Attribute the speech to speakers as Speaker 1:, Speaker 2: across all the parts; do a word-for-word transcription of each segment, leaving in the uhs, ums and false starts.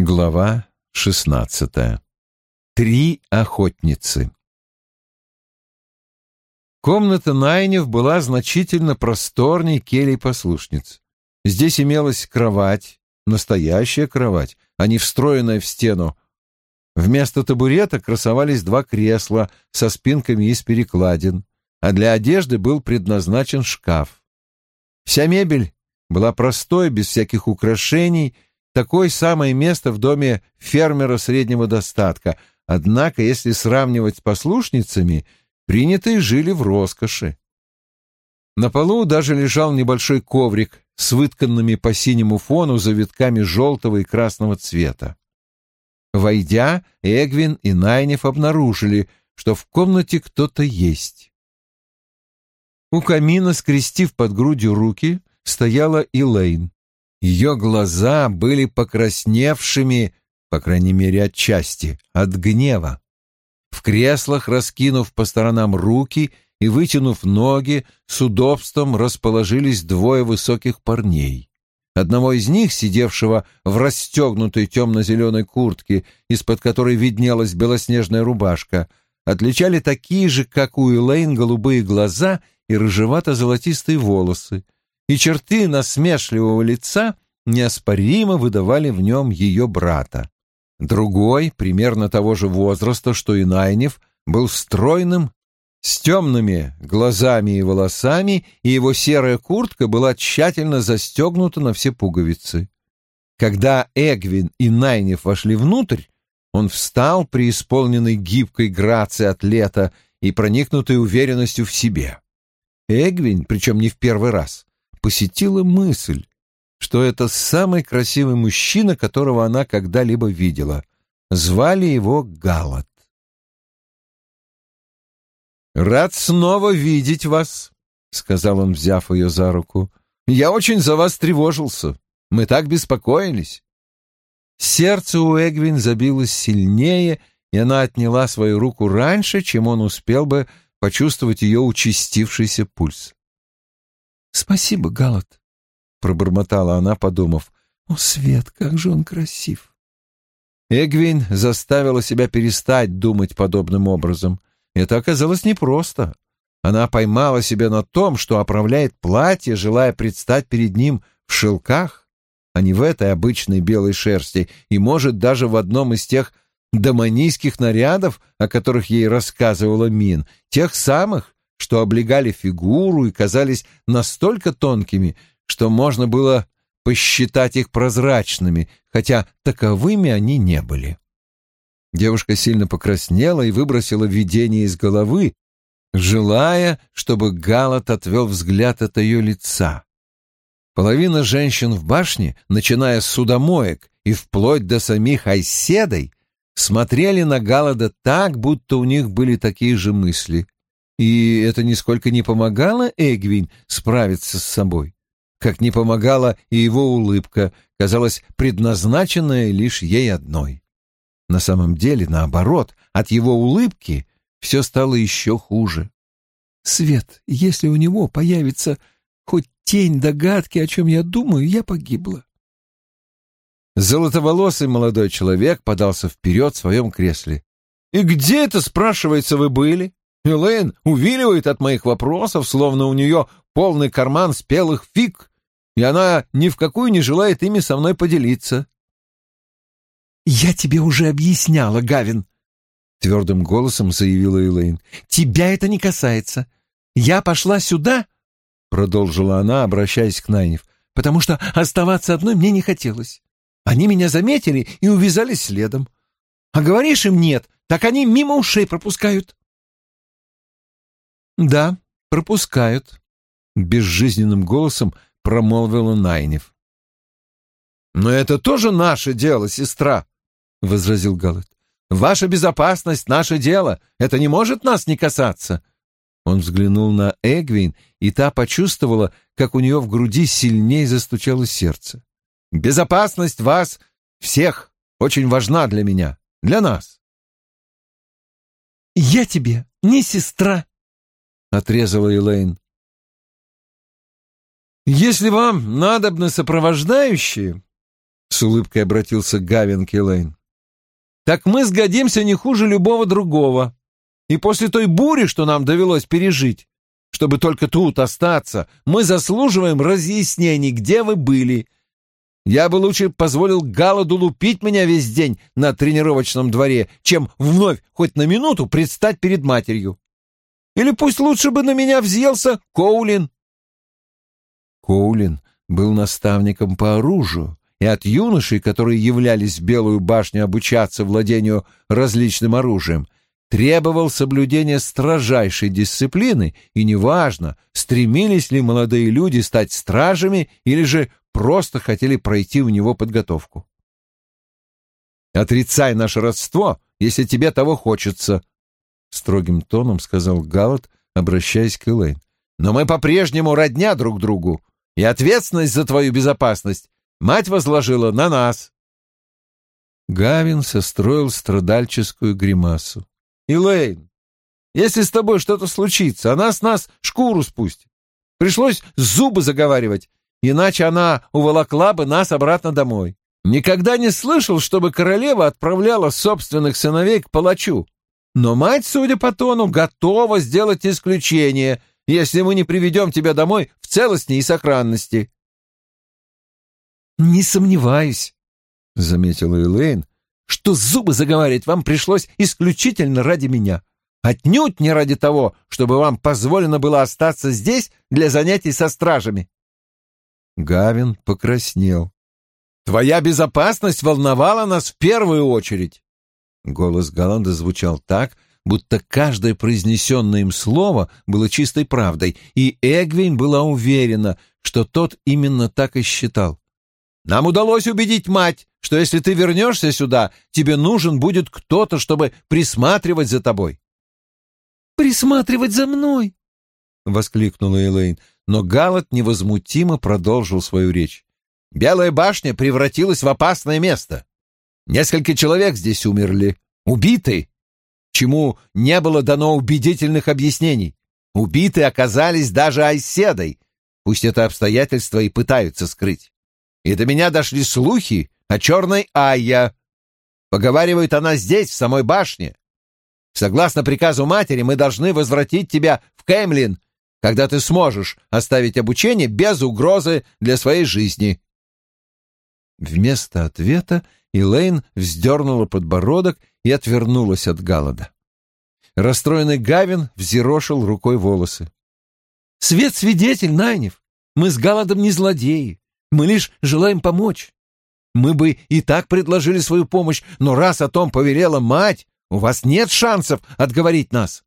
Speaker 1: Глава шестнадцатая. Три охотницы. Комната Найниф была значительно просторней келий послушниц. Здесь имелась кровать, настоящая кровать, а не встроенная в стену. Вместо табурета красовались два кресла со спинками из перекладин, а для одежды был предназначен шкаф. Вся мебель была простой, без всяких украшений. Такое самое место в доме фермера среднего достатка. Однако, если сравнивать с послушницами, принятые жили в роскоши. На полу даже лежал небольшой коврик с вытканными по синему фону завитками желтого и красного цвета. Войдя, Эгвин и Найниф обнаружили, что в комнате кто-то есть. У камина, скрестив под грудью руки, стояла Элейн. Ее глаза были покрасневшими, по крайней мере, отчасти, от гнева. В креслах, раскинув по сторонам руки и вытянув ноги, с удобством расположились двое высоких парней. Одного из них, сидевшего в расстегнутой темно-зеленой куртке, из-под которой виднелась белоснежная рубашка, отличали такие же, как у Элейн, голубые глаза и рыжевато-золотистые волосы, и черты насмешливого лица неоспоримо выдавали в нем ее брата. Другой, примерно того же возраста, что и Найниф, был стройным, с темными глазами и волосами, и его серая куртка была тщательно застегнута на все пуговицы. Когда Эгвин и Найниф вошли внутрь, он встал, преисполненный гибкой грацией атлета и проникнутой уверенностью в себе. Эгвин, причем не в первый раз, посетила мысль, что это самый красивый мужчина, которого она когда-либо видела. Звали его Галат. «Рад снова видеть вас», — сказал он, взяв ее за руку. «Я очень за вас тревожился. Мы так беспокоились». Сердце у Эгвин забилось сильнее, и она отняла свою руку раньше, чем он успел бы почувствовать ее участившийся пульс. «Спасибо, Галат», — пробормотала она, подумав. «О, Свет, как же он красив!» Эгвин заставила себя перестать думать подобным образом. Это оказалось непросто. Она поймала себя на том, что оправляет платье, желая предстать перед ним в шелках, а не в этой обычной белой шерсти, и, может, даже в одном из тех домонийских нарядов, о которых ей рассказывала Мин, тех самых, что облегали фигуру и казались настолько тонкими, что можно было посчитать их прозрачными, хотя таковыми они не были. Девушка сильно покраснела и выбросила видение из головы, желая, чтобы Галат отвел взгляд от ее лица. Половина женщин в башне, начиная с судомоек и вплоть до самих айседой, смотрели на Галада так, будто у них были такие же мысли. И это нисколько не помогало Эгвин справиться с собой, как не помогала и его улыбка, казалось, предназначенная лишь ей одной. На самом деле, наоборот, от его улыбки все стало еще хуже. «Свет, если у него появится хоть тень догадки, о чем я думаю, я погибла». Золотоволосый молодой человек подался вперед в своем кресле. «И где это, спрашивается, вы были? Элейн увиливает от моих вопросов, словно у нее полный карман спелых фиг, и она ни в какую не желает ими со мной поделиться». «Я тебе уже объясняла, Гавин», — твердым голосом заявила Элейн. «Тебя это не касается. Я пошла сюда», — продолжила она, обращаясь к Найниф, «потому что оставаться одной мне не хотелось. Они меня заметили и увязались следом. А говоришь им нет, так они мимо ушей пропускают». «Да, пропускают», — безжизненным голосом промолвила Найниф. «Но это тоже наше дело, сестра», — возразил Галат. «Ваша безопасность — наше дело. Это не может нас не касаться». Он взглянул на Эгвин, и та почувствовала, как у нее в груди сильнее застучало сердце. «Безопасность вас всех очень важна для меня, для нас». «Я тебе не сестра», — отрезала Элейн. «Если вам надобны сопровождающие, — с улыбкой обратился Гавин к Элейн. «Так мы сгодимся не хуже любого другого. И после той бури, что нам довелось пережить, чтобы только тут остаться, мы заслуживаем разъяснений, где вы были. Я бы лучше позволил Галаду лупить меня весь день на тренировочном дворе, чем вновь хоть на минуту предстать перед матерью. Или пусть лучше бы на меня взъелся Коулин». Коулин был наставником по оружию, и от юношей, которые являлись в Белую башню обучаться владению различным оружием, требовал соблюдения строжайшей дисциплины, и неважно, стремились ли молодые люди стать стражами или же просто хотели пройти у него подготовку. «Отрицай наше родство, если тебе того хочется», — строгим тоном сказал Галад, обращаясь к Элейн. «Но мы по-прежнему родня друг другу, и ответственность за твою безопасность мать возложила на нас». Гавин состроил страдальческую гримасу. «Элейн, если с тобой что-то случится, она с нас шкуру спустит. Пришлось зубы заговаривать, иначе она уволокла бы нас обратно домой. Никогда не слышал, чтобы королева отправляла собственных сыновей к палачу. Но мать, судя по тону, готова сделать исключение, если мы не приведем тебя домой в целости и сохранности». «Не сомневаюсь», — заметила Элейн, «что зубы заговаривать вам пришлось исключительно ради меня, отнюдь не ради того, чтобы вам позволено было остаться здесь для занятий со стражами». Гавин покраснел. «Твоя безопасность волновала нас в первую очередь». Голос Галанда звучал так, будто каждое произнесенное им слово было чистой правдой, и Эгвейн была уверена, что тот именно так и считал. «Нам удалось убедить мать, что если ты вернешься сюда, тебе нужен будет кто-то, чтобы присматривать за тобой». «Присматривать за мной?» — воскликнула Элейн, но Галад невозмутимо продолжил свою речь. «Белая башня превратилась в опасное место. Несколько человек здесь умерли, убиты, чему не было дано убедительных объяснений. Убиты оказались даже Айседой, пусть это обстоятельство и пытаются скрыть. И до меня дошли слухи о черной Айя. Поговаривают, она здесь, в самой башне. Согласно приказу матери, мы должны возвратить тебя в Кэмлин, когда ты сможешь оставить обучение без угрозы для своей жизни». Вместо ответа Элейн вздернула подбородок и отвернулась от Галада. Расстроенный Гавин взъерошил рукой волосы. «Свет-свидетель, Найниф, мы с Галадом не злодеи, мы лишь желаем помочь. Мы бы и так предложили свою помощь, но раз о том повелела мать, у вас нет шансов отговорить нас».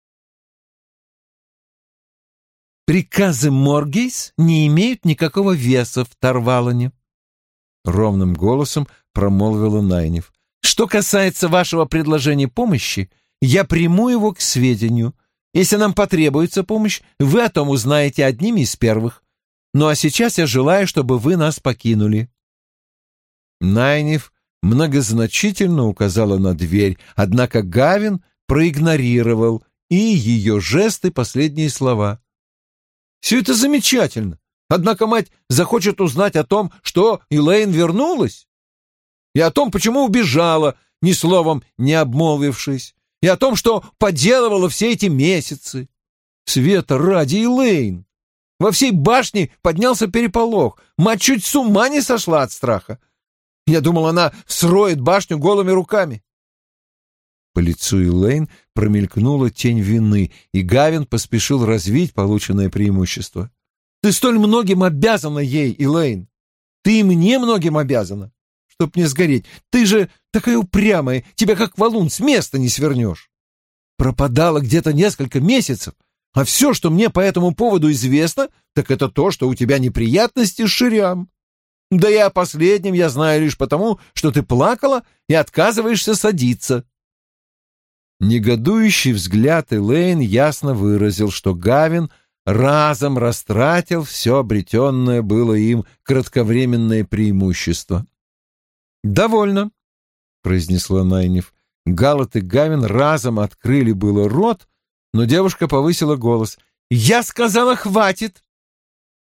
Speaker 1: «Приказы Моргейс не имеют никакого веса в Тарвалоне», — ровным голосом промолвила Найниф. «Что касается вашего предложения помощи, я приму его к сведению. Если нам потребуется помощь, вы о том узнаете одними из первых. Ну а сейчас я желаю, чтобы вы нас покинули». Найниф многозначительно указала на дверь, однако Гавин проигнорировал и ее жесты, последние слова. «Все это замечательно. Однако мать захочет узнать о том, что Элейн вернулась, и о том, почему убежала, ни словом не обмолвившись, и о том, что поделывала все эти месяцы. Света ради, Элейн! Во всей башне поднялся переполох. Мать чуть с ума не сошла от страха. Я думал, она сроет башню голыми руками». По лицу Элейн промелькнула тень вины, и Гавин поспешил развить полученное преимущество. «Ты столь многим обязана ей, Элейн. Ты и мне многим обязана, чтоб не сгореть. Ты же такая упрямая, тебя как валун с места не свернешь. Пропадала где-то несколько месяцев, а все, что мне по этому поводу известно, так это то, что у тебя неприятности с Ширям. Да и о последнем я знаю лишь потому, что ты плакала и отказываешься садиться». Негодующий взгляд Элейн ясно выразил, что Гавин разом растратил все обретенное было им кратковременное преимущество. «Довольно», — произнесла Найниф. Галат и Гавин разом открыли было рот, но девушка повысила голос. «Я сказала, хватит!»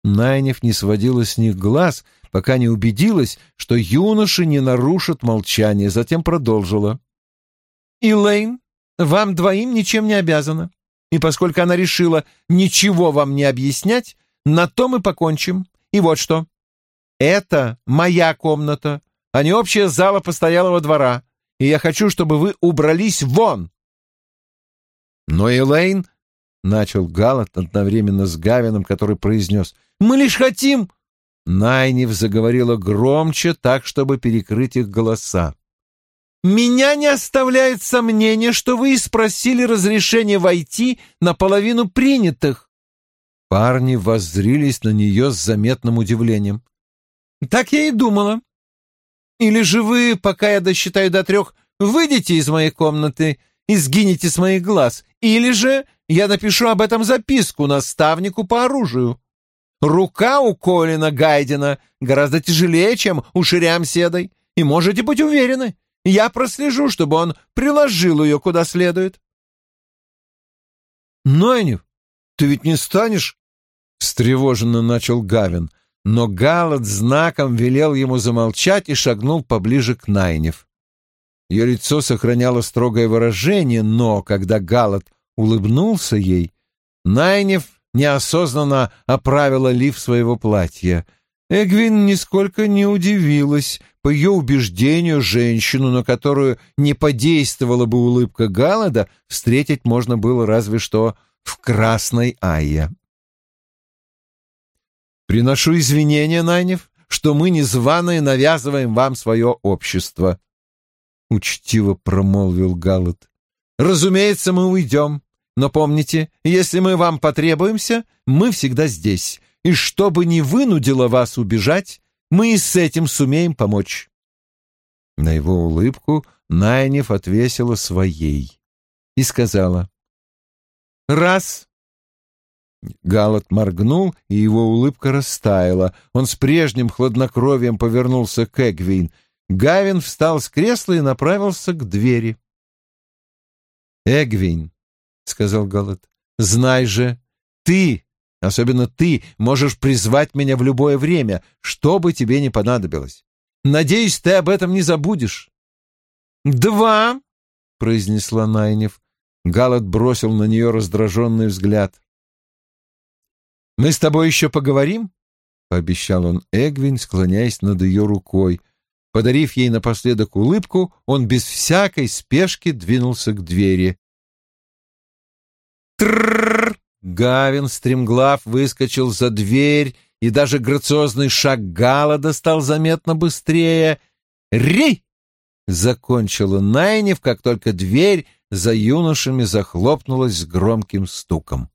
Speaker 1: Найниф не сводила с них глаз, пока не убедилась, что юноши не нарушат молчание, затем продолжила. «Элейн, вам двоим ничем не обязана, и поскольку она решила ничего вам не объяснять, на то мы покончим. И вот что. Это моя комната, а не общая зала постоялого двора, и я хочу, чтобы вы убрались вон!» «Но Элейн...» — начал Галат одновременно с Гавином, который произнес. «Мы лишь хотим...» Найниф заговорила громче, так, чтобы перекрыть их голоса. «Меня не оставляет сомнения, что вы и спросили разрешение войти на половину принятых». Парни воззрились на нее с заметным удивлением. «Так я и думала. Или же вы, пока я досчитаю до трех, выйдете из моей комнаты и сгинете с моих глаз, или же я напишу об этом записку наставнику по оружию. Рука у Колина Гайдена гораздо тяжелее, чем у Шириам Седой, и можете быть уверены, я прослежу, чтобы он приложил ее куда следует». «Найниф, ты ведь не станешь?» — встревоженно начал Гавин, но Галат знаком велел ему замолчать и шагнул поближе к Найниф. Ее лицо сохраняло строгое выражение, но, когда Галат улыбнулся ей, Найниф неосознанно оправила лиф своего платья. Эгвин нисколько не удивилась. По ее убеждению, женщину, на которую не подействовала бы улыбка Галада, встретить можно было разве что в Красной Айе. «Приношу извинения, Найниф, что мы незваные навязываем вам свое общество», — учтиво промолвил Галат. «Разумеется, мы уйдем. Но помните, если мы вам потребуемся, мы всегда здесь, и что бы ни вынудило вас убежать, мы и с этим сумеем помочь». На его улыбку Найниф отвесила своей и сказала «Раз». Галат моргнул, и его улыбка растаяла. Он с прежним хладнокровием повернулся к Эгвин. Гавин встал с кресла и направился к двери. «Эгвин», — сказал Галат, — «знай же, ты, особенно ты, можешь призвать меня в любое время, что бы тебе ни понадобилось. Надеюсь, ты об этом не забудешь». «Два», — произнесла Найниф. Галат бросил на нее раздраженный взгляд. «Мы с тобой еще поговорим?» — пообещал он Эгвин, склоняясь над ее рукой. Подарив ей напоследок улыбку, он без всякой спешки двинулся к двери. Тррррр! Гавин стремглав выскочил за дверь, и даже грациозный шаг Галада стал заметно быстрее. «Ри!» — закончила Найниф, как только дверь за юношами захлопнулась с громким стуком.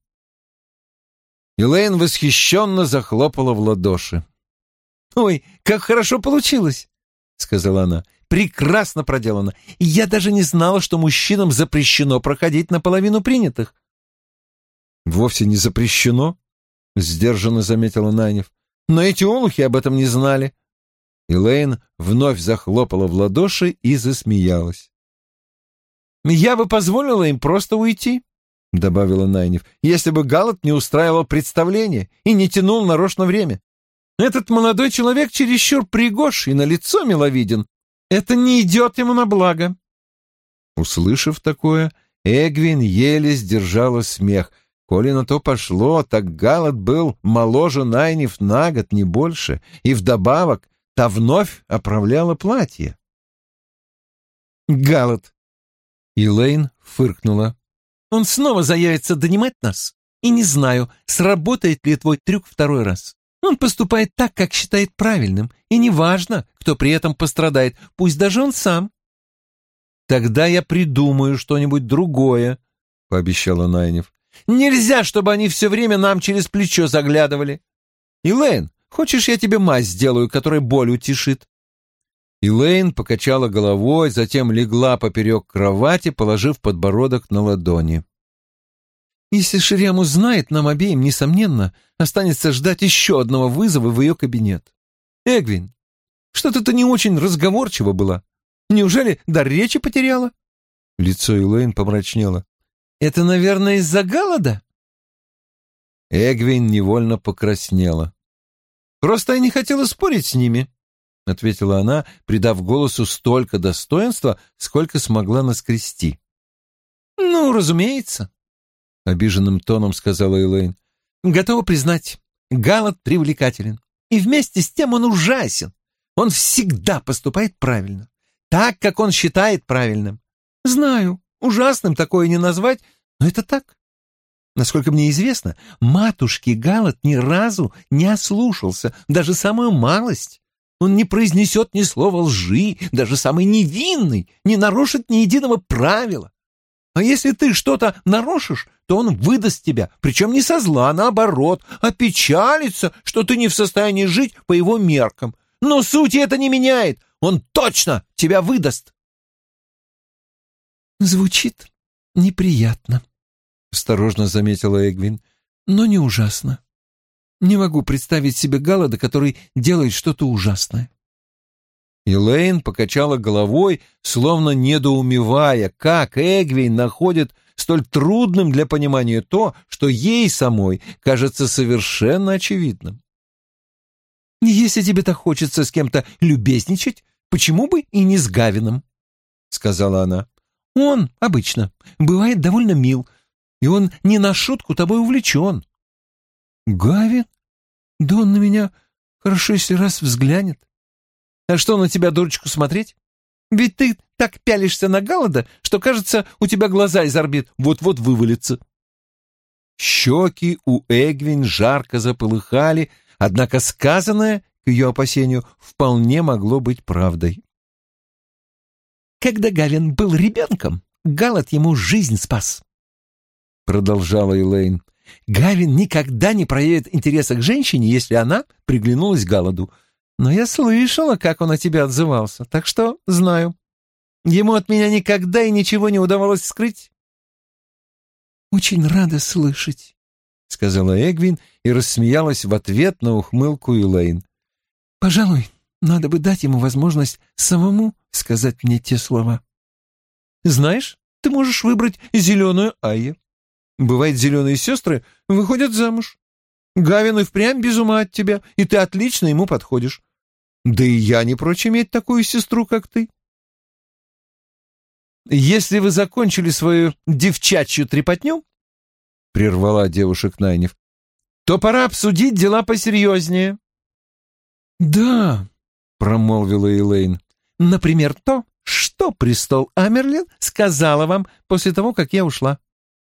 Speaker 1: Элейн восхищенно захлопала в ладоши. «Ой, как хорошо получилось!» — сказала она. «Прекрасно проделано. Я даже не знала, что мужчинам запрещено проходить наполовину принятых». «Вовсе не запрещено», — сдержанно заметила Найниф. «Но эти олухи об этом не знали». Элейн вновь захлопала в ладоши и засмеялась. «Я бы позволила им просто уйти», — добавила Найниф, «если бы Галат не устраивал представление и не тянул нарочно время. Этот молодой человек чересчур пригож и на лицо миловиден. Это не идет ему на благо». Услышав такое, Эгвин еле сдержала смех. Коли на то пошло, так Галат был моложе Найниф на год, не больше, и вдобавок та вновь оправляла платье. «Галат!» Элейн фыркнула. «Он снова заявится донимать нас, и не знаю, сработает ли твой трюк второй раз. Он поступает так, как считает правильным, и неважно, кто при этом пострадает, пусть даже он сам». «Тогда я придумаю что-нибудь другое», — пообещала Найниф. «Нельзя, чтобы они все время нам через плечо заглядывали. Элейн, хочешь, я тебе мазь сделаю, которая боль утешит?» Элейн покачала головой, затем легла поперек кровати, положив подбородок на ладони. «Если Шириам узнает, нам обеим, несомненно, останется ждать еще одного вызова в ее кабинет. Эгвин, что-то ты не очень разговорчива была. Неужели дар речи потеряла?» Лицо Элейн помрачнело. «Это, наверное, из-за голода?» Эгвин невольно покраснела. Просто я не хотела спорить с ними», — ответила она, придав голосу столько достоинства, сколько смогла наскрести. «Ну, разумеется», — обиженным тоном сказала Элейн. «Готова признать, Галат привлекателен. И вместе с тем он ужасен. Он всегда поступает правильно, так, как он считает правильным. Знаю, ужасным такое не назвать, но это так. Насколько мне известно, матушки Галат ни разу не ослушался, даже самую малость. Он не произнесет ни слова лжи, даже самый невинный, не нарушит ни единого правила. А если ты что-то нарушишь, то он выдаст тебя, причем не со зла, а наоборот, опечалится, что ты не в состоянии жить по его меркам. Но сути это не меняет, он точно тебя выдаст». «Звучит неприятно», — осторожно заметила Эгвин, — «но не ужасно. Не могу представить себе Галлада, который делает что-то ужасное». Элейн покачала головой, словно недоумевая, как Эгвин находит столь трудным для понимания то, что ей самой кажется совершенно очевидным. «Если тебе так хочется с кем-то любезничать, почему бы и не с Гавином?» — сказала она. «Он обычно бывает довольно мил, и он не на шутку тобой увлечен». «Гавин? Да он на меня хорошо, если раз взглянет. А что на тебя, дурочку, смотреть? Ведь ты так пялишься на Галлада, что, кажется, у тебя глаза из орбит вот-вот вывалятся». Щеки у Эгвин жарко заполыхали, однако сказанное, к ее опасению, вполне могло быть правдой. «Когда Гавин был ребенком, Галлад ему жизнь спас», — продолжала Элейн. «Гавин никогда не проявит интереса к женщине, если она приглянулась Галладу. Но я слышала, как он о тебе отзывался, так что знаю. Ему от меня никогда и ничего не удавалось скрыть». «Очень рада слышать», — сказала Эгвин и рассмеялась в ответ на ухмылку Элейн. «Пожалуй, надо бы дать ему возможность самому сказать мне те слова. Знаешь, ты можешь выбрать зеленую Айе. Бывает, зеленые сестры выходят замуж. Гавин и впрямь без ума от тебя, и ты отлично ему подходишь. Да и я не прочь иметь такую сестру, как ты». «Если вы закончили свою девчачью трепотню, — прервала девушек Найниф, — то пора обсудить дела посерьезнее». «Да, — промолвила Элейн, — например, то, что престол Амерлин сказала вам после того, как я ушла».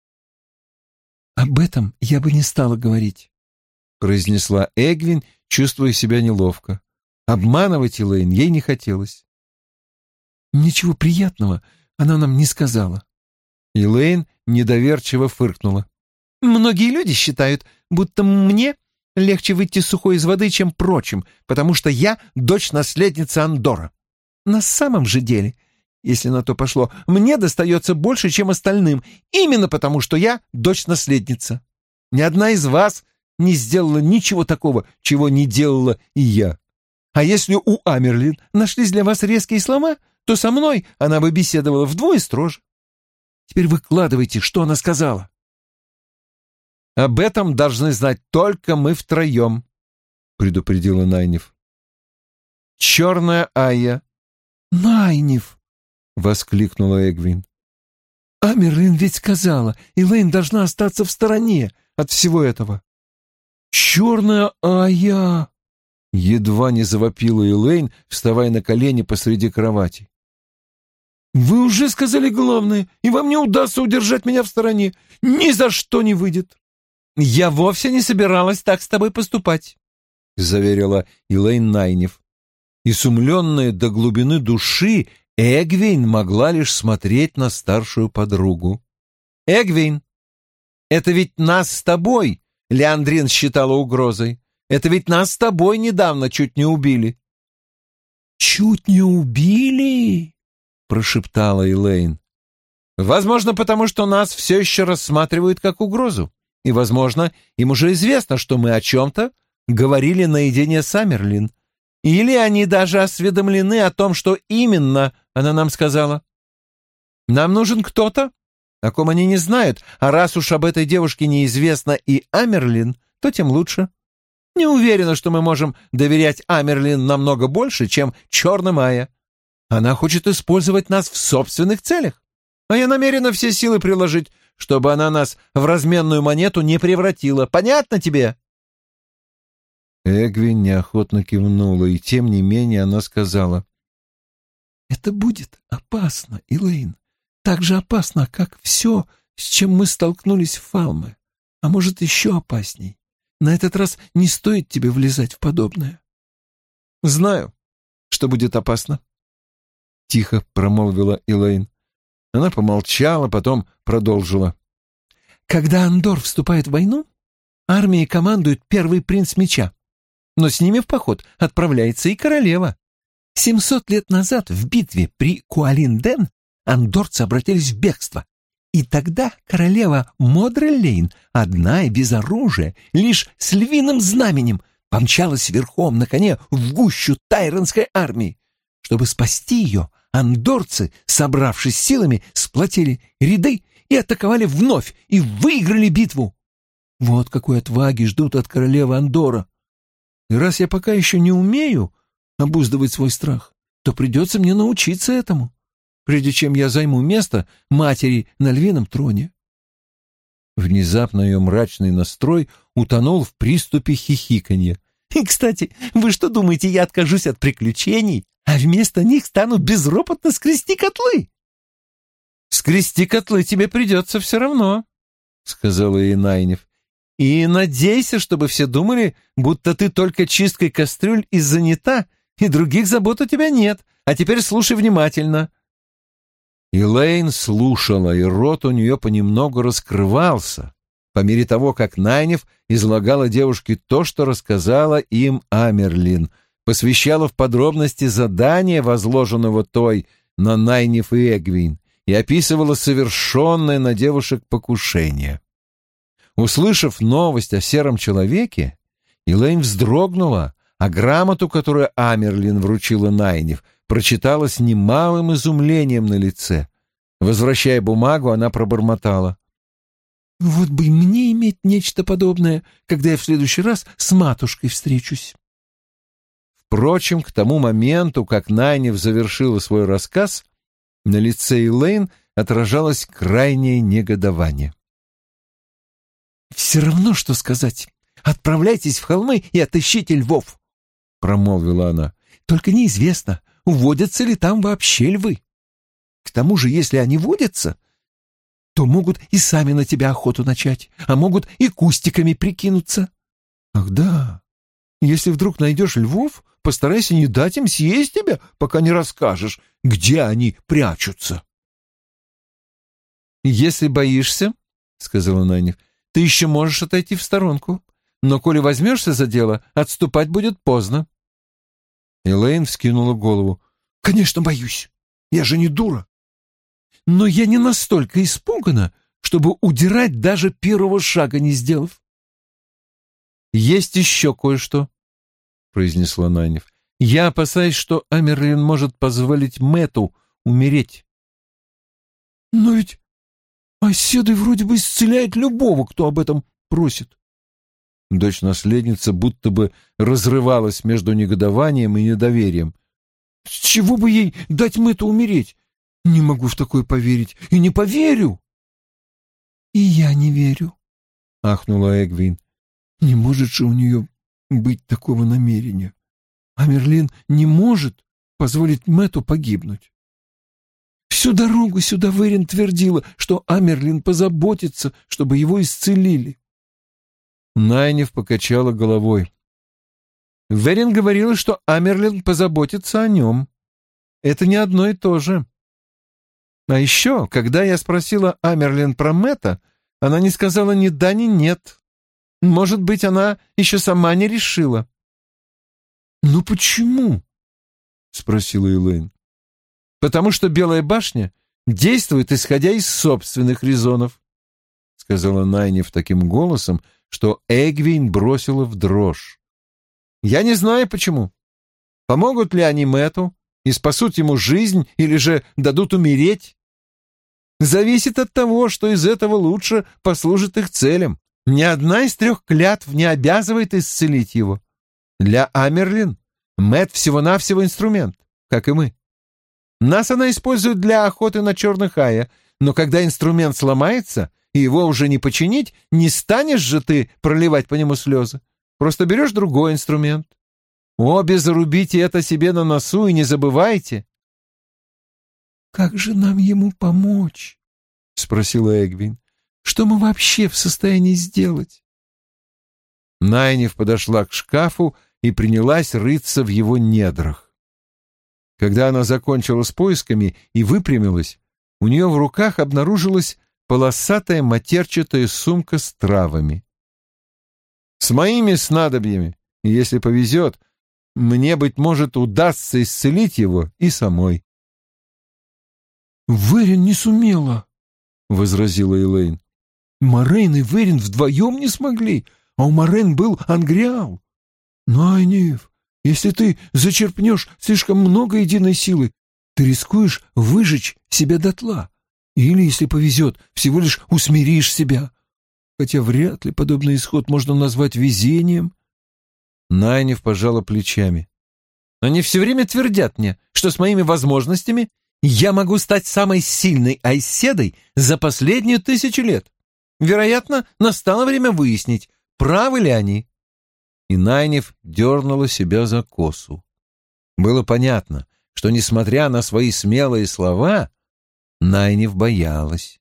Speaker 1: «Об этом я бы не стала говорить», — произнесла Эгвин, чувствуя себя неловко. Обманывать Элейн ей не хотелось. «Ничего приятного она нам не сказала». Элейн недоверчиво фыркнула. «Многие люди считают, будто мне легче выйти сухой из воды, чем прочим, потому что я дочь-наследницы Андора. На самом же деле, если на то пошло, мне достается больше, чем остальным, именно потому что я дочь-наследница. Ни одна из вас не сделала ничего такого, чего не делала и я. А если у Амерлин нашлись для вас резкие слова, то со мной она бы беседовала вдвое строже. Теперь выкладывайте, что она сказала». «Об этом должны знать только мы втроем», — предупредила Найниф. «Черная Айя». «Найниф!» — воскликнула Эгвин. «Амерлин ведь сказала, Элейн должна остаться в стороне от всего этого». «Черная Айя!» — едва не завопила Элейн, вставая на колени посреди кровати. «Вы уже сказали главное, и вам не удастся удержать меня в стороне. Ни за что не выйдет». «Я вовсе не собиралась так с тобой поступать», — заверила Элейн Найниф. Изумленная до глубины души, Эгвин могла лишь смотреть на старшую подругу. «Эгвин, это ведь нас с тобой Леандрин считала угрозой. Это ведь нас с тобой недавно чуть не убили». «Чуть не убили?» — прошептала Элейн. «Возможно, потому что нас все еще рассматривают как угрозу. И, возможно, им уже известно, что мы о чем-то говорили наедине с Амерлин. Или они даже осведомлены о том, что именно она нам сказала. Нам нужен кто-то, о ком они не знают, а раз уж об этой девушке неизвестно и Амерлин, то тем лучше. Не уверена, что мы можем доверять Амерлин намного больше, чем Черной Майя. Она хочет использовать нас в собственных целях, а я намерена все силы приложить, чтобы она нас в разменную монету не превратила. Понятно тебе?» Эгвин неохотно кивнула, и тем не менее она сказала:
Speaker 2: «Это будет опасно, Элейн. Так же опасно, как все, с чем мы столкнулись в Фалме. А может, еще опасней. На этот раз не стоит тебе влезать в подобное».
Speaker 1: «Знаю, что будет опасно», — тихо промолвила Элейн. Она помолчала, потом продолжила.
Speaker 2: «Когда Андор вступает в войну, армией командует первый принц меча. Но с ними в поход отправляется и королева. Семьсот лет назад в битве при Куалин-Ден андорцы обратились в бегство. И тогда королева Модрелейн, одна и без оружия, лишь с львиным знаменем, помчалась верхом на коне в гущу тайронской армии. Чтобы спасти ее, андорцы, собравшись силами, сплотили ряды и атаковали вновь, и выиграли битву. Вот какой отваги ждут от королевы Андора. И раз я пока еще не умею обуздывать свой страх, то придется мне научиться этому, прежде чем я займу место матери на львином троне».
Speaker 1: Внезапно ее мрачный настрой утонул в приступе хихиканья.
Speaker 2: «И, кстати, вы что думаете, я откажусь от приключений, а вместо них стану безропотно скрести котлы?»
Speaker 1: «Скрести котлы тебе придется все равно», — сказала ей Найниф. «И надейся, чтобы все думали, будто ты только чисткой кастрюль и занята, и других забот у тебя нет. А теперь слушай внимательно». Элейн слушала, и рот у нее понемногу раскрывался, по мере того, как Найниф излагала девушке то, что рассказала им Амерлин, посвящала в подробности задания, возложенного той на Найниф и Эгвин, и описывала совершенное на девушек покушение. Услышав новость о сером человеке, Элейн вздрогнула, а грамоту, которую Амерлин вручила Найниф, прочитала с немалым изумлением на лице. Возвращая бумагу, она пробормотала:
Speaker 2: «Вот бы и мне иметь нечто подобное, когда я в следующий раз с матушкой встречусь».
Speaker 1: Впрочем, к тому моменту, как Найниф завершила свой рассказ, на лице Элейн отражалось крайнее негодование.
Speaker 2: «Все равно, что сказать. Отправляйтесь в холмы и отыщите львов», — промолвила она. «Только неизвестно, водятся ли там вообще львы. К тому же, если они водятся, то могут и сами на тебя охоту начать, а могут и кустиками прикинуться. Ах да, если вдруг найдешь львов, постарайся не дать им съесть тебя, пока не расскажешь, где они прячутся».
Speaker 1: «Если боишься, — сказала Найниф, — ты еще можешь отойти в сторонку, но коли возьмешься за дело, отступать будет поздно».
Speaker 2: Элейн вскинула голову. «Конечно, боюсь. Я же не дура. Но я не настолько испугана, чтобы удирать, даже первого шага не сделав».
Speaker 1: «Есть еще кое-что», — произнесла Найниф. «Я опасаюсь, что Амерлин может позволить Мэтту умереть».
Speaker 2: «Но ведь оседой вроде бы исцеляет любого, кто об этом просит».
Speaker 1: Дочь-наследница будто бы разрывалась между негодованием и недоверием.
Speaker 2: «С чего бы ей дать Мэтту умереть? Не могу в такое поверить и не поверю». «И я не верю», — ахнула Эгвин. «Не может же у нее быть такого намерения. Амерлин не может позволить Мэтту погибнуть. Всю дорогу сюда Верин твердила, что Амерлин позаботится, чтобы его исцелили».
Speaker 1: Найниф покачала головой. «Верин говорила, что Амерлин позаботится о нем. Это не одно и то же. А еще, когда я спросила Амерлин про Мэтта, она не сказала ни да, ни нет. Может быть, она еще сама не решила».
Speaker 2: «Ну почему?» — спросила Элейн.
Speaker 1: «Потому что Белая башня действует, исходя из собственных резонов», — сказала Найниф таким голосом, что Эгвин бросила в дрожь. «Я не знаю, почему. Помогут ли они Мэтту и спасут ему жизнь, или же дадут умереть? Зависит от того, что из этого лучше послужит их целям. Ни одна из трех клятв не обязывает исцелить его. Для Амерлин Мэтт всего-навсего инструмент, как и мы. Нас она использует для охоты на черных Ая, но когда инструмент сломается, и его уже не починить, не станешь же ты проливать по нему слезы. Просто берешь другой инструмент. Обе зарубите это себе на носу и не забывайте.
Speaker 2: «Как же нам ему помочь?» — спросила Эгвин. «Что мы вообще в состоянии сделать?»
Speaker 1: Найниф подошла к шкафу и принялась рыться в его недрах. Когда она закончила с поисками и выпрямилась, у нее в руках обнаружилась полосатая матерчатая сумка с травами. «С моими снадобьями, и если повезет, мне, быть может, удастся исцелить его и самой».
Speaker 2: «Верин не сумела», — возразила Элейн. «Морейн и Верин вдвоем не смогли, а у Морейн был Ангриал. Найниф, если ты зачерпнешь слишком много единой силы, ты рискуешь выжечь себя дотла. Или, если повезет, всего лишь усмиришь себя. Хотя вряд ли подобный исход можно назвать везением».
Speaker 1: Найниф пожала плечами. «Они все время твердят мне, что с моими возможностями я могу стать самой сильной айседой за последнюю тысячу лет. Вероятно, настало время выяснить, правы ли они». И Найниф дернула себя за косу. Было понятно, что, несмотря на свои смелые слова, Найниф боялась.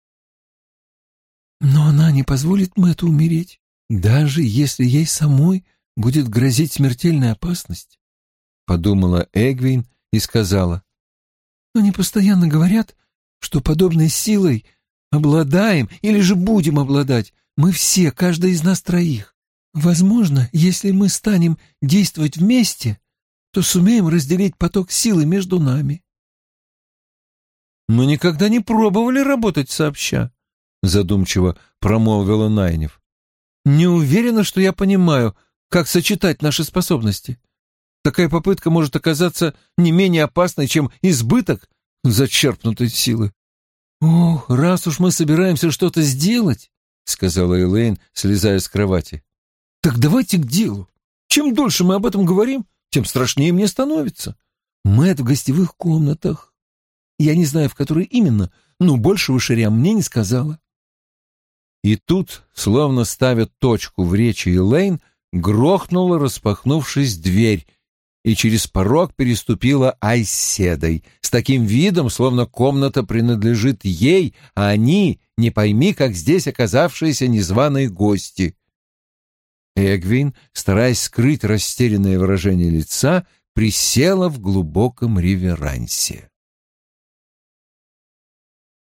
Speaker 2: «Но она не позволит Мэтту умереть, даже если ей самой будет грозить смертельная опасность», — подумала Эгвин и сказала. «Они постоянно говорят, что подобной силой обладаем или же будем обладать мы все, каждый из нас троих. Возможно, если мы станем действовать вместе, то сумеем разделить поток силы между нами».
Speaker 1: «Мы никогда не пробовали работать сообща», — задумчиво промолвила Найниф. «Не уверена, что я понимаю, как сочетать наши способности. Такая попытка может оказаться не менее опасной, чем избыток зачерпнутой силы».
Speaker 2: «Ох, раз уж мы собираемся что-то сделать»,
Speaker 1: — сказала Элейн, слезая с кровати,
Speaker 2: — «так давайте к делу. Чем дольше мы об этом говорим, тем страшнее мне становится. Мэтт в гостевых комнатах. Я не знаю, в которой именно, но большего Шириам мне не сказала».
Speaker 1: И тут, словно ставя точку в речи Элейн, грохнула, распахнувшись, дверь, и через порог переступила Айседой, с таким видом, словно комната принадлежит ей, а они, не пойми, как здесь оказавшиеся незваные гости. Эгвин, стараясь скрыть растерянное выражение лица, присела в глубоком реверансе.